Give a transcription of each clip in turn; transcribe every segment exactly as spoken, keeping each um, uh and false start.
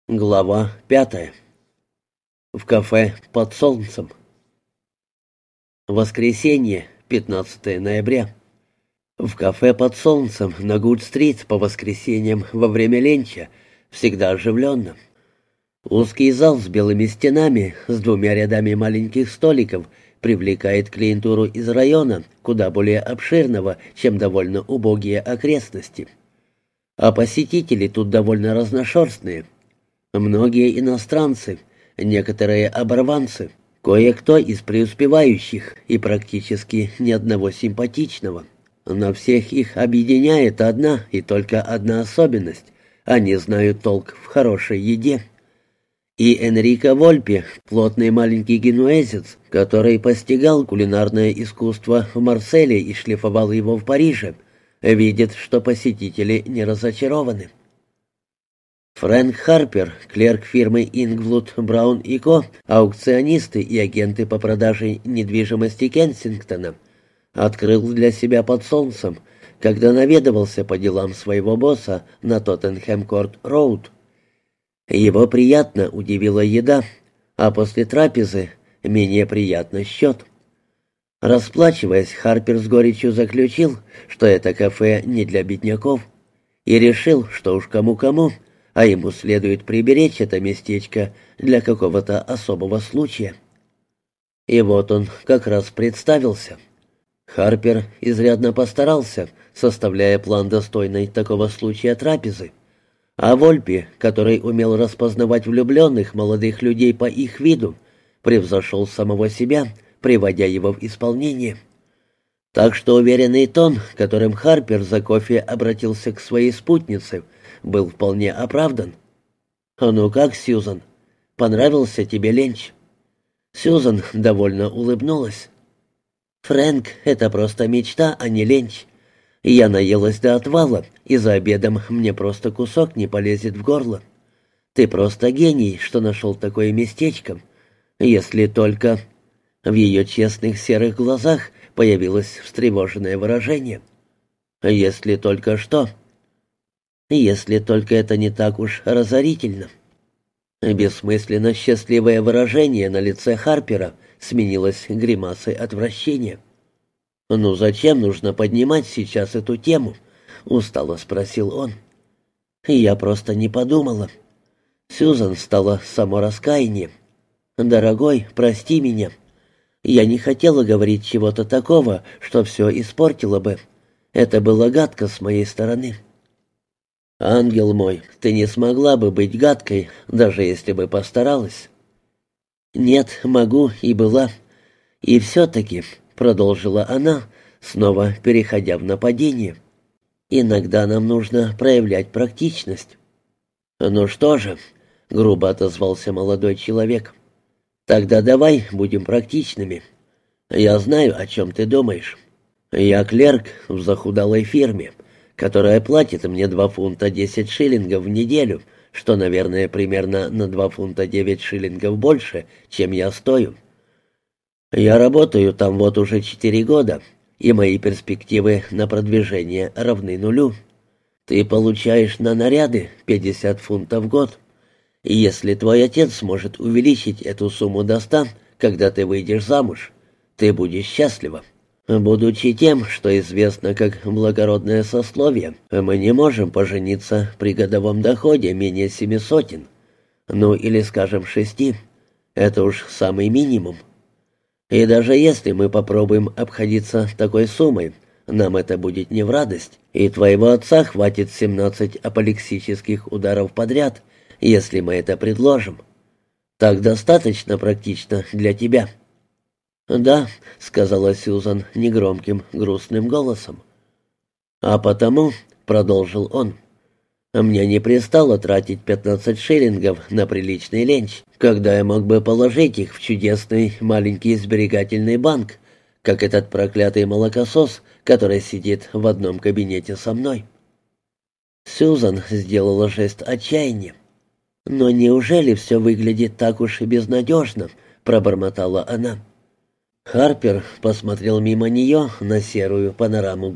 Глава пятая. В кафе «Под солнцем». Воскресенье, пятнадцатое ноября. В кафе «Под солнцем» на Гуд-стрит по воскресеньям во время ленча всегда оживленно. Узкий зал с белыми стенами, с двумя рядами маленьких столиков привлекает клиентуру из района, куда более обширного, чем довольно убогие окрестности. А посетители тут довольно разношерстные. Многие иностранцы, некоторые оборванцы, кое-кто из преуспевающих и практически ни одного симпатичного. Но всех их объединяет одна и только одна особенность: они знают толк в хорошей еде. И Энрико Вольпи, плотный маленький генуэзец, который постигал кулинарное искусство в Марселе и шлифовал его в Париже, видит, что посетители не разочарованы. Фрэнк Харпер, клерк фирмы «Ингвуд, Браун и Ко», аукционисты и агенты по продаже недвижимости Кенсингтона, открыл для себя «Под солнцем», когда наведывался по делам своего босса на Тоттенхэм-Корт-Роуд. Его приятно удивила еда, а после трапезы менее приятно счет. Расплачиваясь, Харпер с горечью заключил, что это кафе не для бедняков, и решил, что уж кому-кому, а ему следует приберечь это местечко для какого-то особого случая. И вот он как раз представился. Харпер изрядно постарался, составляя план достойной такого случая трапезы, а Вольпи, который умел распознавать влюбленных молодых людей по их виду, превзошел самого себя, приводя его в исполнение. Так что уверенный тон, которым Харпер за кофе обратился к своей спутнице, был вполне оправдан. «А ну как, Сьюзан, понравился тебе ленч?» Сьюзан довольно улыбнулась. «Фрэнк, это просто мечта, а не ленч. Я наелась до отвала, и за обедом мне просто кусок не полезет в горло. Ты просто гений, что нашел такое местечко. Если только...» В ее честных серых глазах появилось встревоженное выражение. «Если только что...» «Если только это не так уж разорительно». Бессмысленно счастливое выражение на лице Харпера сменилось гримасой отвращения. «Ну зачем нужно поднимать сейчас эту тему?» — устало спросил он. «Я просто не подумала». Сьюзан стала само раскаяние. «Дорогой, прости меня. Я не хотела говорить чего-то такого, что все испортило бы. Это было гадко с моей стороны». «Ангел мой, ты не смогла бы быть гадкой, даже если бы постаралась». «Нет, могу и была. И все-таки», — продолжила она, снова переходя в нападение, «иногда нам нужно проявлять практичность». «Ну что же», — грубо отозвался молодой человек, — «тогда давай будем практичными. Я знаю, о чем ты думаешь. Я клерк в захудалой фирме, которая платит мне два фунта десять шиллингов в неделю, что, наверное, примерно на два фунта девять шиллингов больше, чем я стою. Я работаю там вот уже четыре года, и мои перспективы на продвижение равны нулю. Ты получаешь на наряды пятьдесят фунтов в год, и если твой отец сможет увеличить эту сумму до ста, когда ты выйдешь замуж, ты будешь счастлива. Будучи тем, что известно как благородное сословие, мы не можем пожениться при годовом доходе менее семи сотен. Ну или, скажем, шести. Это уж самый минимум. И даже если мы попробуем обходиться такой суммой, нам это будет не в радость, и твоего отца хватит семнадцать апоплексических ударов подряд, если мы это предложим. Так достаточно практично для тебя». «Да», — сказала Сьюзан негромким, грустным голосом. «А потому», — продолжил он, — «мне не пристало тратить пятнадцать шиллингов на приличный ленч, когда я мог бы положить их в чудесный маленький сберегательный банк, как этот проклятый молокосос, который сидит в одном кабинете со мной». Сьюзан сделала жест отчаяния. «Но неужели все выглядит так уж и безнадежно?» — пробормотала она. Харпер посмотрел мимо нее на серую панораму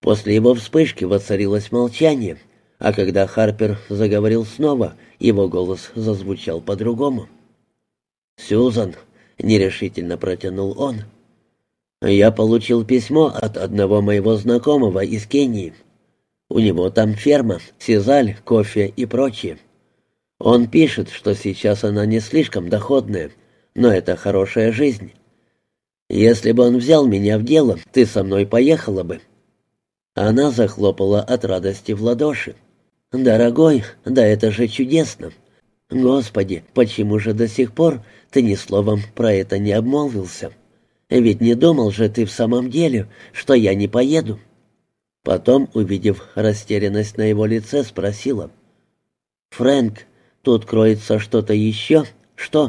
После его вспышки воцарилось молчание, а когда Харпер заговорил снова, его голос зазвучал по-другому. «Сьюзан», — нерешительно протянул он, — «я получил письмо от одного моего знакомого из Кении. У него там ферма, сизаль, кофе и прочее. Он пишет, что сейчас она не слишком доходная, но это хорошая жизнь. Если бы он взял меня в дело, ты со мной поехала бы». Она захлопала от радости в ладоши. «Дорогой, да это же чудесно! Господи, почему же до сих пор ты ни словом про это не обмолвился? Ведь не думал же ты в самом деле, что я не поеду?» Потом, увидев растерянность на его лице, спросила: «Фрэнк, тут кроется что-то еще? Что?»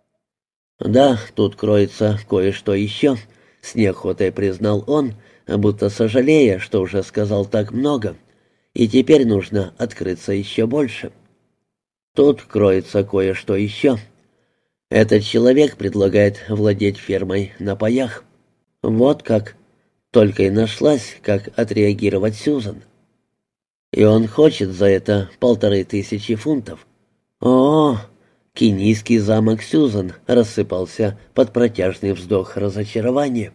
«Да, тут кроется кое-что еще», — с неохотой признал он, будто сожалея, что уже сказал так много, и теперь нужно открыться еще больше. «Тут кроется кое-что еще. Этот человек предлагает владеть фермой на паях». Вот как. Только и нашлась, как отреагировать Сьюзан. «И он хочет за это полторы тысячи фунтов». «О!» Кенийский замок Сьюзан рассыпался под протяжный вздох разочарования.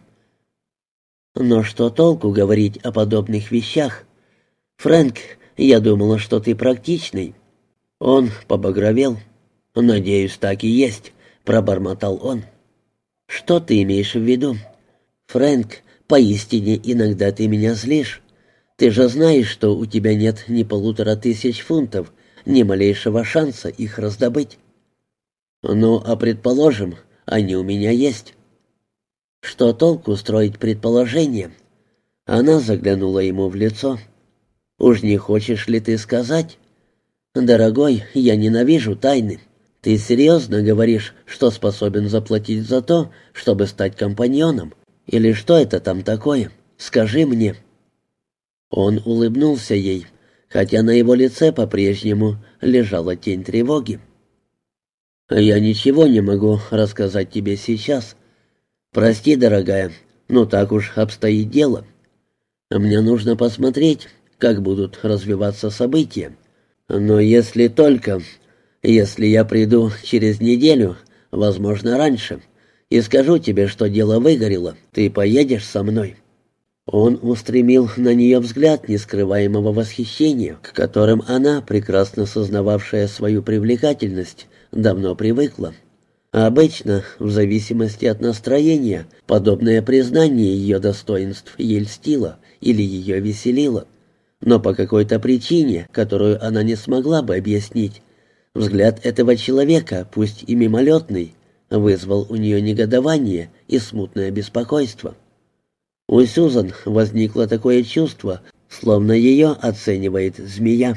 «Но что толку говорить о подобных вещах? Фрэнк, я думала, что ты практичный». Он побагровел. «Надеюсь, так и есть», — пробормотал он. «Что ты имеешь в виду? Фрэнк, поистине иногда ты меня злишь. Ты же знаешь, что у тебя нет ни полутора тысяч фунтов, ни малейшего шанса их раздобыть». «Ну, а предположим, они у меня есть». «Что толку строить предположения?» Она заглянула ему в лицо. «Уж не хочешь ли ты сказать? Дорогой, я ненавижу тайны. Ты серьезно говоришь, что способен заплатить за то, чтобы стать компаньоном? Или что это там такое? Скажи мне». Он улыбнулся ей, хотя на его лице по-прежнему лежала тень тревоги. «Я ничего не могу рассказать тебе сейчас. Прости, дорогая, но так уж обстоит дело. Мне нужно посмотреть, как будут развиваться события. Но если только... Если я приду через неделю, возможно, раньше, и скажу тебе, что дело выгорело, ты поедешь со мной». Он устремил на нее взгляд нескрываемого восхищения, к которым она, прекрасно сознававшая свою привлекательность, давно привыкла. Обычно, в зависимости от настроения, подобное признание ее достоинств ей льстило или ее веселило. Но по какой-то причине, которую она не смогла бы объяснить, взгляд этого человека, пусть и мимолетный, вызвал у нее негодование и смутное беспокойство. У Сьюзан возникло такое чувство, словно ее оценивает змея.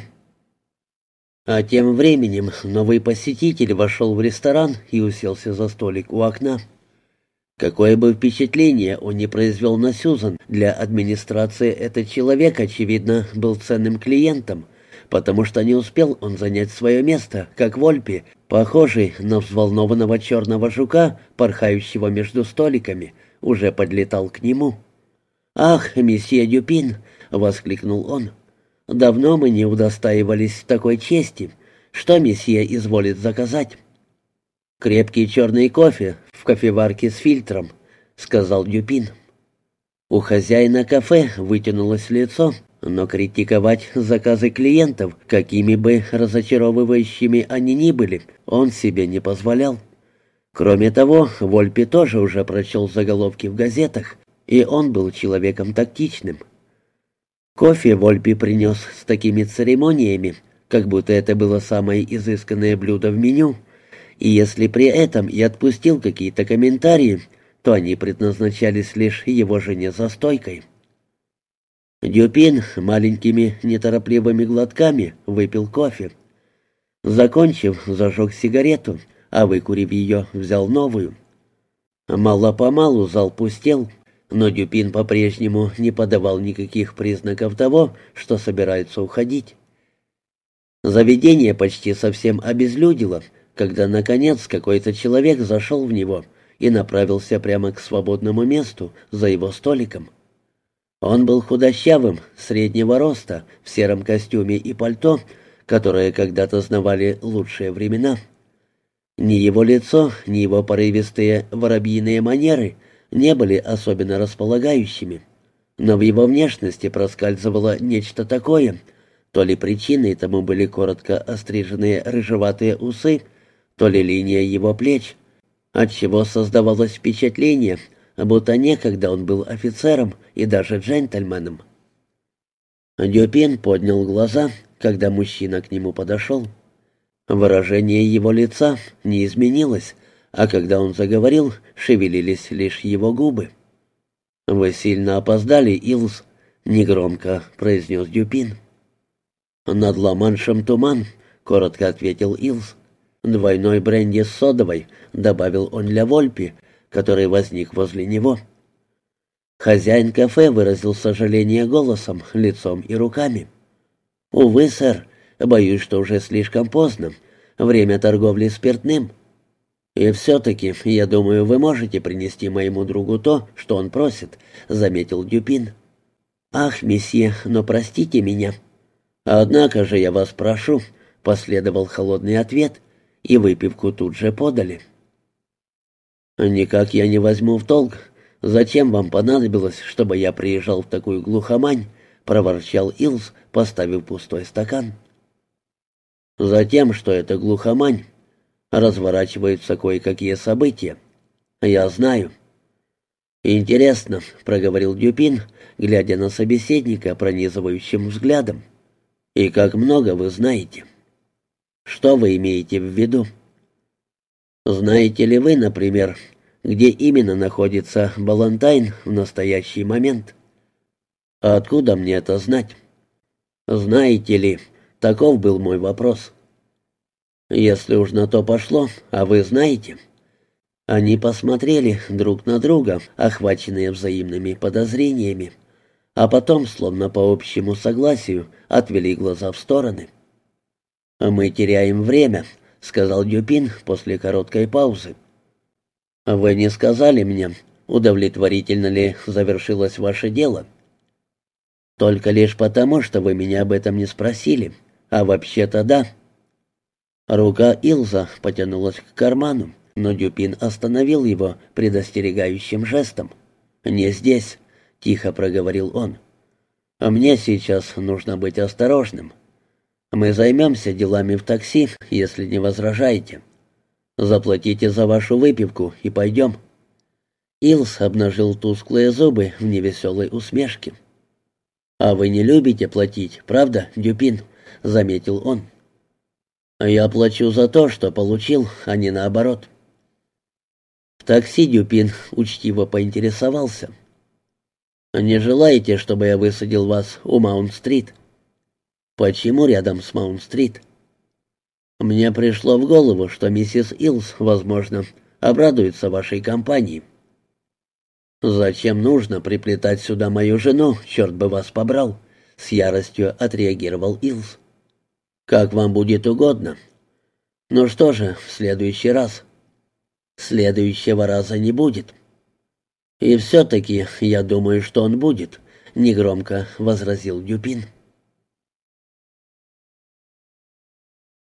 А тем временем новый посетитель вошел в ресторан и уселся за столик у окна. Какое бы впечатление он ни произвел на Сьюзан, для администрации этот человек, очевидно, был ценным клиентом, потому что не успел он занять свое место, как Вольпи, похожий на взволнованного черного жука, порхающего между столиками, уже подлетал к нему. «Ах, месье Дюпин!» — воскликнул он. «Давно мы не удостаивались такой чести. Что месье изволит заказать?» «Крепкий черный кофе в кофеварке с фильтром», — сказал Дюпин. У хозяина кафе вытянулось лицо, но критиковать заказы клиентов, какими бы разочаровывающими они ни были, он себе не позволял. Кроме того, Вольпи тоже уже прочел заголовки в газетах, и он был человеком тактичным. Кофе Вольпи принес с такими церемониями, как будто это было самое изысканное блюдо в меню, и если при этом и отпустил какие-то комментарии, то они предназначались лишь его жене за стойкой. Дюпин маленькими неторопливыми глотками выпил кофе. Закончив, зажег сигарету, а выкурив ее, взял новую. Мало-помалу зал пустел, но Дюпин по-прежнему не подавал никаких признаков того, что собирается уходить. Заведение почти совсем обезлюдило, когда, наконец, какой-то человек зашел в него и направился прямо к свободному месту за его столиком. Он был худощавым, среднего роста, в сером костюме и пальто, которые когда-то знавали лучшие времена. Ни его лицо, ни его порывистые воробьиные манеры не были особенно располагающими, но в его внешности проскальзывало нечто такое, то ли причиной тому были коротко остриженные рыжеватые усы, то ли линия его плеч, отчего создавалось впечатление, будто некогда он был офицером и даже джентльменом. Дюпин поднял глаза, когда мужчина к нему подошел. Выражение его лица не изменилось, а когда он заговорил, шевелились лишь его губы. «Вы сильно опоздали, Илс», — негромко произнес Дюпин. «Над Ла-Маншем туман», — коротко ответил Илс. «Двойной бренди с содовой», — добавил он для Вольпи, который возник возле него. Хозяин кафе выразил сожаление голосом, лицом и руками. «Увы, сэр, боюсь, что уже слишком поздно. Время торговли спиртным. И все-таки, я думаю, вы можете принести моему другу то, что он просит», — заметил Дюпин. «Ах, месье, но простите меня». «Однако же я вас прошу», — последовал холодный ответ, и выпивку тут же подали. «Никак я не возьму в толк, зачем вам понадобилось, чтобы я приезжал в такую глухомань», — проворчал Илс, поставив пустой стакан. «Затем, что это глухомань. Разворачиваются кое-какие события. Я знаю». «Интересно», — проговорил Дюпин, глядя на собеседника пронизывающим взглядом. «И как много вы знаете? Что вы имеете в виду? Знаете ли вы, например, где именно находится Балантайн в настоящий момент? А откуда мне это знать? Знаете ли, таков был мой вопрос. Если уж на то пошло, а вы знаете». Они посмотрели друг на друга, охваченные взаимными подозрениями, а потом, словно по общему согласию, отвели глаза в стороны. «Мы теряем время», — сказал Дюпин после короткой паузы. «Вы не сказали мне, удовлетворительно ли завершилось ваше дело?» «Только лишь потому, что вы меня об этом не спросили, а вообще-то да». Рука Илза потянулась к карману, но Дюпин остановил его предостерегающим жестом. «Не здесь», — тихо проговорил он. «Мне сейчас нужно быть осторожным. Мы займемся делами в такси, если не возражаете. Заплатите за вашу выпивку и пойдем». Илс обнажил тусклые зубы в невеселой усмешке. «А вы не любите платить, правда, Дюпин?» — заметил он. «Я плачу за то, что получил, а не наоборот». В такси Дюпин учтиво поинтересовался. «Не желаете, чтобы я высадил вас у Маунт-стрит?» «Почему рядом с Маунт-стрит?» «Мне пришло в голову, что миссис Илс, возможно, обрадуется вашей компании». «Зачем нужно приплетать сюда мою жену, черт бы вас побрал?» — с яростью отреагировал Илс. «Как вам будет угодно. Ну что же, в следующий раз». «Следующего раза не будет». «И все-таки я думаю, что он будет», — негромко возразил Дюпин.